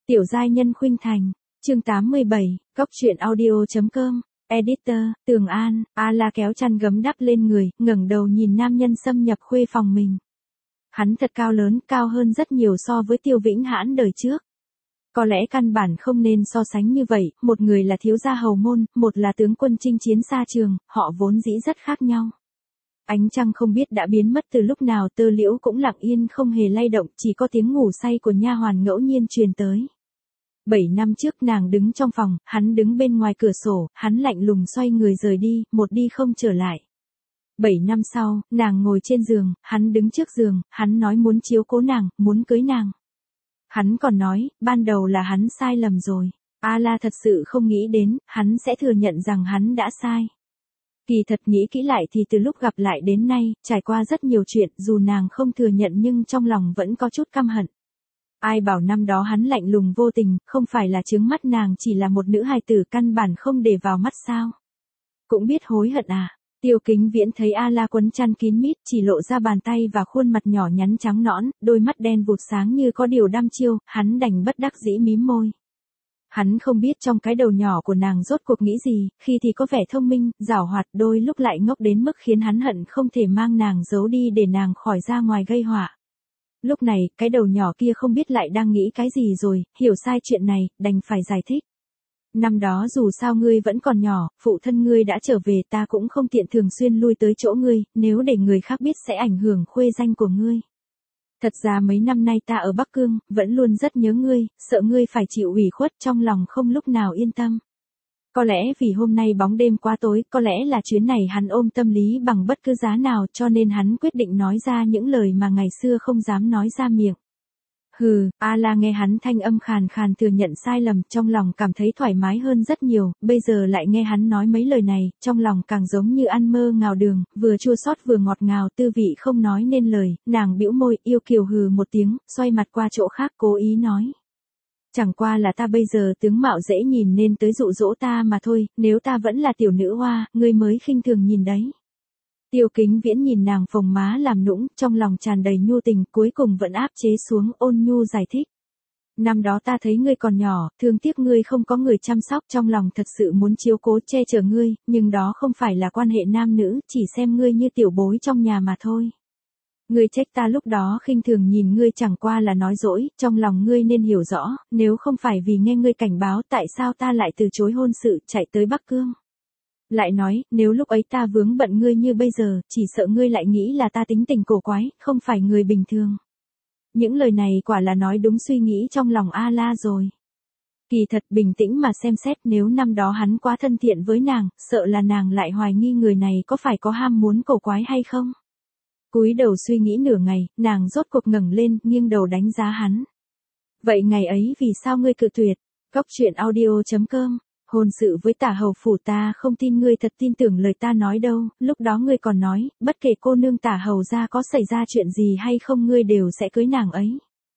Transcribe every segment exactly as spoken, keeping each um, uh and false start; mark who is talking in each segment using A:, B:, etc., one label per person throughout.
A: Tiểu giai nhân khuynh thành, chương tám mươi bảy, cóc truyện audio chấm com, editor, Tường An. A-la kéo chăn gấm đắp lên người, ngẩng đầu nhìn nam nhân xâm nhập khuê phòng mình. Hắn thật cao lớn, cao hơn rất nhiều so với Tiêu Vĩnh Hãn đời trước. Có lẽ căn bản không nên so sánh như vậy, một người là thiếu gia hầu môn, một là tướng quân chinh chiến xa trường, họ vốn dĩ rất khác nhau. Ánh trăng không biết đã biến mất từ lúc nào, Tơ Liễu cũng lặng yên không hề lay động, chỉ có tiếng ngủ say của nha hoàn ngẫu nhiên truyền tới. Bảy năm trước nàng đứng trong phòng, hắn đứng bên ngoài cửa sổ, hắn lạnh lùng xoay người rời đi, một đi không trở lại. Bảy năm sau, nàng ngồi trên giường, hắn đứng trước giường, hắn nói muốn chiếu cố nàng, muốn cưới nàng. Hắn còn nói, ban đầu là hắn sai lầm rồi. A-la thật sự không nghĩ đến, hắn sẽ thừa nhận rằng hắn đã sai. Kỳ thật nghĩ kỹ lại thì từ lúc gặp lại đến nay, trải qua rất nhiều chuyện, dù nàng không thừa nhận nhưng trong lòng vẫn có chút căm hận. Ai bảo năm đó hắn lạnh lùng vô tình, không phải là chướng mắt nàng chỉ là một nữ hài tử căn bản không để vào mắt sao. Cũng biết hối hận à. Tiêu Kính Viễn thấy A-la quấn chăn kín mít, chỉ lộ ra bàn tay và khuôn mặt nhỏ nhắn trắng nõn, đôi mắt đen vụt sáng như có điều đăm chiêu, hắn đành bất đắc dĩ mím môi. Hắn không biết trong cái đầu nhỏ của nàng rốt cuộc nghĩ gì, khi thì có vẻ thông minh, giảo hoạt, đôi lúc lại ngốc đến mức khiến hắn hận không thể mang nàng giấu đi để nàng khỏi ra ngoài gây họa. Lúc này, cái đầu nhỏ kia không biết lại đang nghĩ cái gì rồi, hiểu sai chuyện này, đành phải giải thích. Năm đó dù sao ngươi vẫn còn nhỏ, phụ thân ngươi đã trở về, ta cũng không tiện thường xuyên lui tới chỗ ngươi, nếu để người khác biết sẽ ảnh hưởng khuê danh của ngươi. Thật ra mấy năm nay ta ở Bắc Cương, vẫn luôn rất nhớ ngươi, sợ ngươi phải chịu ủy khuất, trong lòng không lúc nào yên tâm. Có lẽ vì hôm nay bóng đêm quá tối, có lẽ là chuyến này hắn ôm tâm lý bằng bất cứ giá nào, cho nên hắn quyết định nói ra những lời mà ngày xưa không dám nói ra miệng. Hừ, A-la nghe hắn thanh âm khàn khàn thừa nhận sai lầm, trong lòng cảm thấy thoải mái hơn rất nhiều, bây giờ lại nghe hắn nói mấy lời này, trong lòng càng giống như ăn mơ ngào đường, vừa chua xót vừa ngọt ngào, tư vị không nói nên lời, nàng bĩu môi, yêu kiều hừ một tiếng, xoay mặt qua chỗ khác cố ý nói. Chẳng qua là ta bây giờ tướng mạo dễ nhìn nên tới dụ dỗ ta mà thôi, nếu ta vẫn là tiểu nữ hoa, ngươi mới khinh thường nhìn đấy. Tiêu Kính Viễn nhìn nàng phồng má làm nũng, trong lòng tràn đầy nhu tình, cuối cùng vẫn áp chế xuống, ôn nhu giải thích. Năm đó ta thấy ngươi còn nhỏ, thương tiếc ngươi không có người chăm sóc, trong lòng thật sự muốn chiếu cố che chở ngươi, nhưng đó không phải là quan hệ nam nữ, chỉ xem ngươi như tiểu bối trong nhà mà thôi. Ngươi trách ta lúc đó khinh thường nhìn ngươi chẳng qua là nói dỗi, trong lòng ngươi nên hiểu rõ, nếu không phải vì nghe ngươi cảnh báo tại sao ta lại từ chối hôn sự, chạy tới Bắc Cương. Lại nói, nếu lúc ấy ta vướng bận ngươi như bây giờ, chỉ sợ ngươi lại nghĩ là ta tính tình cổ quái, không phải người bình thường. Những lời này quả là nói đúng suy nghĩ trong lòng A-la rồi. Kỳ thật bình tĩnh mà xem xét, nếu năm đó hắn quá thân thiện với nàng, sợ là nàng lại hoài nghi người này có phải có ham muốn cổ quái hay không. Cúi đầu suy nghĩ nửa ngày, nàng rốt cuộc ngẩng lên, nghiêng đầu đánh giá hắn. Vậy ngày ấy vì sao ngươi cự tuyệt? Cóc truyện audio chấm com. Hôn sự với Tả hầu phủ ta không tin ngươi thật tin tưởng lời ta nói đâu, lúc đó ngươi còn nói, bất kể cô nương Tả hầu gia có xảy ra chuyện gì hay không ngươi đều sẽ cưới nàng ấy.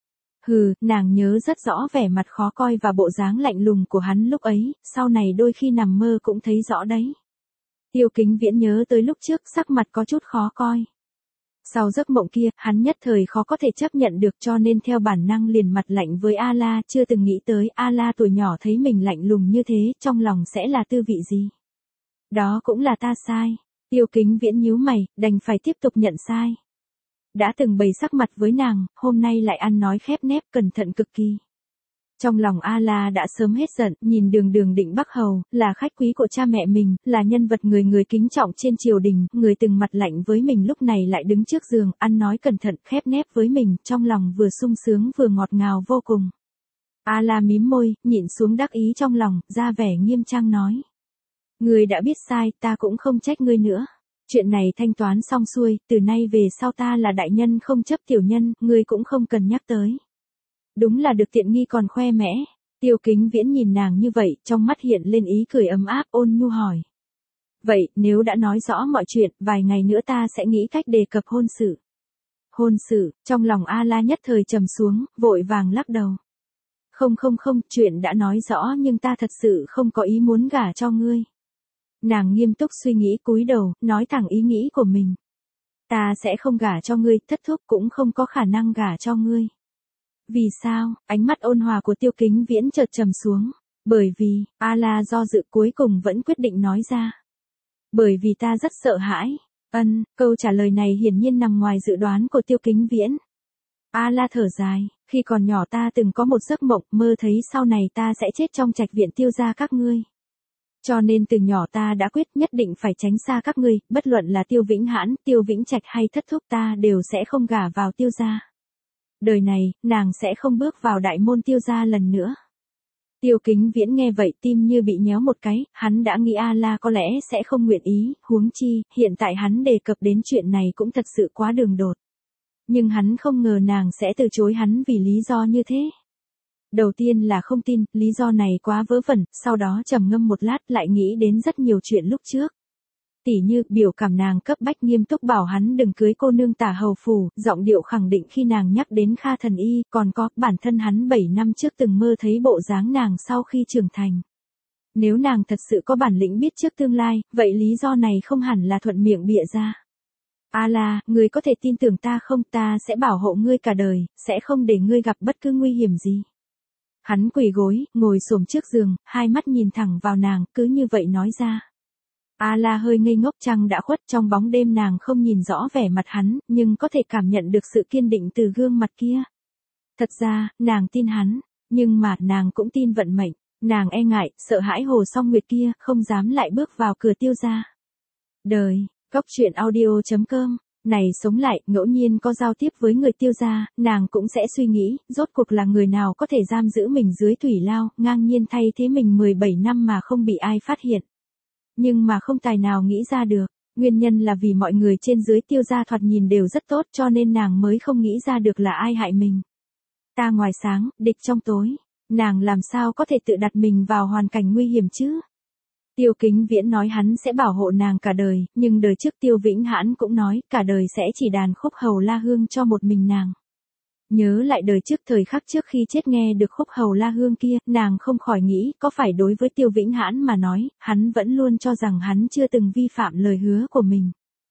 A: Hừ, nàng nhớ rất rõ vẻ mặt khó coi và bộ dáng lạnh lùng của hắn lúc ấy, sau này đôi khi nằm mơ cũng thấy rõ đấy. Tiêu Kính Viễn nhớ tới lúc trước, sắc mặt có chút khó coi. Sau giấc mộng kia, hắn nhất thời khó có thể chấp nhận được, cho nên theo bản năng liền mặt lạnh với A-la, chưa từng nghĩ tới A-la tuổi nhỏ thấy mình lạnh lùng như thế, trong lòng sẽ là tư vị gì. Đó cũng là ta sai. Tiêu Kính Viễn nhíu mày, đành phải tiếp tục nhận sai. Đã từng bày sắc mặt với nàng, hôm nay lại ăn nói khép nép, cẩn thận cực kỳ. Trong lòng A-la đã sớm hết giận, nhìn Đường Đường Định Bắc hầu, là khách quý của cha mẹ mình, là nhân vật người người kính trọng trên triều đình, người từng mặt lạnh với mình lúc này lại đứng trước giường, ăn nói cẩn thận, khép nép với mình, trong lòng vừa sung sướng vừa ngọt ngào vô cùng. A-la mím môi, nhịn xuống đắc ý trong lòng, ra vẻ nghiêm trang nói. Ngươi đã biết sai, ta cũng không trách ngươi nữa. Chuyện này thanh toán xong xuôi, từ nay về sau ta là đại nhân không chấp tiểu nhân, ngươi cũng không cần nhắc tới. Đúng là được tiện nghi còn khoe mẽ. Tiêu Kính Viễn nhìn nàng như vậy, trong mắt hiện lên ý cười ấm áp, ôn nhu hỏi. Vậy, nếu đã nói rõ mọi chuyện, vài ngày nữa ta sẽ nghĩ cách đề cập hôn sự. Hôn sự, trong lòng A-la nhất thời trầm xuống, vội vàng lắc đầu. Không không không, chuyện đã nói rõ nhưng ta thật sự không có ý muốn gả cho ngươi. Nàng nghiêm túc suy nghĩ cúi đầu, nói thẳng ý nghĩ của mình. Ta sẽ không gả cho ngươi, thất thúc cũng không có khả năng gả cho ngươi. Vì sao? Ánh mắt ôn hòa của Tiêu Kính Viễn chợt trầm xuống. Bởi vì, A-la do dự cuối cùng vẫn quyết định nói ra. Bởi vì ta rất sợ hãi. Ân, câu trả lời này hiển nhiên nằm ngoài dự đoán của Tiêu Kính Viễn. A-la thở dài, khi còn nhỏ ta từng có một giấc mộng mơ thấy sau này ta sẽ chết trong trạch viện Tiêu gia các ngươi. Cho nên từ nhỏ ta đã quyết nhất định phải tránh xa các ngươi, bất luận là Tiêu Vĩnh Hãn, Tiêu Vĩnh Trạch hay Thất Thúc ta đều sẽ không gả vào Tiêu gia. Đời này, nàng sẽ không bước vào đại môn Tiêu gia lần nữa. Tiêu Kính Viễn nghe vậy tim như bị nhéo một cái, hắn đã nghĩ A-la có lẽ sẽ không nguyện ý, huống chi, hiện tại hắn đề cập đến chuyện này cũng thật sự quá đường đột. Nhưng hắn không ngờ nàng sẽ từ chối hắn vì lý do như thế. Đầu tiên là không tin, lý do này quá vớ vẩn, sau đó trầm ngâm một lát lại nghĩ đến rất nhiều chuyện lúc trước. Tỉ như, biểu cảm nàng cấp bách nghiêm túc bảo hắn đừng cưới cô nương Tả Hầu Phủ, giọng điệu khẳng định khi nàng nhắc đến Kha Thần Y, còn có, bản thân hắn bảy năm trước từng mơ thấy bộ dáng nàng sau khi trưởng thành. Nếu nàng thật sự có bản lĩnh biết trước tương lai, vậy lý do này không hẳn là thuận miệng bịa ra. A-la, ngươi có thể tin tưởng ta không, ta sẽ bảo hộ ngươi cả đời, sẽ không để ngươi gặp bất cứ nguy hiểm gì. Hắn quỳ gối, ngồi xổm trước giường, hai mắt nhìn thẳng vào nàng, cứ như vậy nói ra. A-la hơi ngây ngốc, trăng đã khuất, trong bóng đêm nàng không nhìn rõ vẻ mặt hắn, nhưng có thể cảm nhận được sự kiên định từ gương mặt kia. Thật ra, nàng tin hắn, nhưng mà nàng cũng tin vận mệnh, nàng e ngại, sợ hãi Hồ Song Nguyệt kia, không dám lại bước vào cửa Tiêu gia. Đời, Góc truyện audio chấm com, này sống lại, ngẫu nhiên có giao tiếp với người Tiêu gia, nàng cũng sẽ suy nghĩ, rốt cuộc là người nào có thể giam giữ mình dưới thủy lao, ngang nhiên thay thế mình mười bảy năm mà không bị ai phát hiện. Nhưng mà không tài nào nghĩ ra được, nguyên nhân là vì mọi người trên dưới Tiêu gia thoạt nhìn đều rất tốt cho nên nàng mới không nghĩ ra được là ai hại mình. Ta ngoài sáng, địch trong tối, nàng làm sao có thể tự đặt mình vào hoàn cảnh nguy hiểm chứ? Tiêu Kính Viễn nói hắn sẽ bảo hộ nàng cả đời, nhưng đời trước Tiêu Vĩnh Hãn cũng nói cả đời sẽ chỉ đàn khúc hầu la hương cho một mình nàng. Nhớ lại đời trước thời khắc trước khi chết nghe được khúc hầu la hương kia, nàng không khỏi nghĩ có phải đối với Tiêu Vĩnh Hãn mà nói, hắn vẫn luôn cho rằng hắn chưa từng vi phạm lời hứa của mình.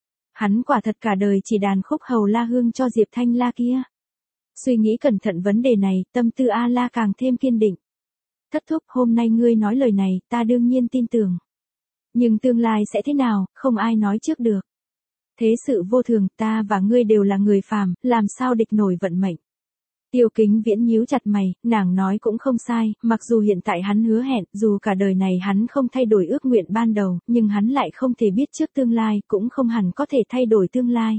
A: Hắn quả thật cả đời chỉ đàn khúc hầu la hương cho Diệp Thanh La kia. Suy nghĩ cẩn thận vấn đề này, tâm tư A-la càng thêm kiên định. Thất thúc, hôm nay ngươi nói lời này, ta đương nhiên tin tưởng. Nhưng tương lai sẽ thế nào, không ai nói trước được. Thế sự vô thường, ta và ngươi đều là người phàm, làm sao địch nổi vận mệnh. Tiêu Kính Viễn nhíu chặt mày, nàng nói cũng không sai, mặc dù hiện tại hắn hứa hẹn, dù cả đời này hắn không thay đổi ước nguyện ban đầu, nhưng hắn lại không thể biết trước tương lai, cũng không hẳn có thể thay đổi tương lai.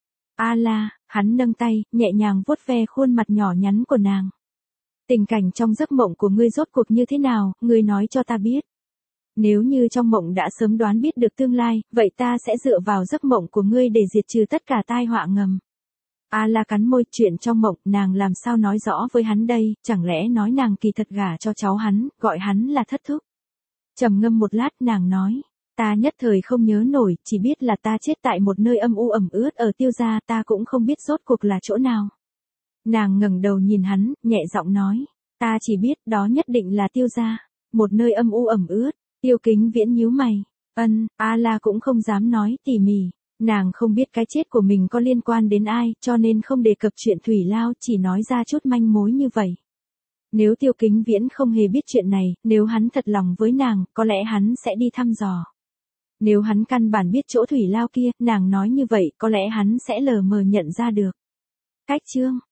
A: A-la, hắn nâng tay, nhẹ nhàng vuốt ve khuôn mặt nhỏ nhắn của nàng. Tình cảnh trong giấc mộng của ngươi rốt cuộc như thế nào, ngươi nói cho ta biết. Nếu như trong mộng đã sớm đoán biết được tương lai, vậy ta sẽ dựa vào giấc mộng của ngươi để diệt trừ tất cả tai họa ngầm. A-la cắn môi, chuyện trong mộng, nàng làm sao nói rõ với hắn đây, chẳng lẽ nói nàng kỳ thật gả cho cháu hắn, gọi hắn là thất thúc. Trầm ngâm một lát, nàng nói, ta nhất thời không nhớ nổi, chỉ biết là ta chết tại một nơi âm u ẩm ướt ở Tiêu gia, ta cũng không biết rốt cuộc là chỗ nào. Nàng ngẩng đầu nhìn hắn, nhẹ giọng nói, ta chỉ biết đó nhất định là Tiêu gia, một nơi âm u ẩm ướt. Tiêu Kính Viễn nhíu mày, ân, A-la cũng không dám nói tỉ mỉ, nàng không biết cái chết của mình có liên quan đến ai, cho nên không đề cập chuyện thủy lao, chỉ nói ra chút manh mối như vậy. Nếu Tiêu Kính Viễn không hề biết chuyện này, nếu hắn thật lòng với nàng, có lẽ hắn sẽ đi thăm dò. Nếu hắn căn bản biết chỗ thủy lao kia, nàng nói như vậy, có lẽ hắn sẽ lờ mờ nhận ra được. Cách chương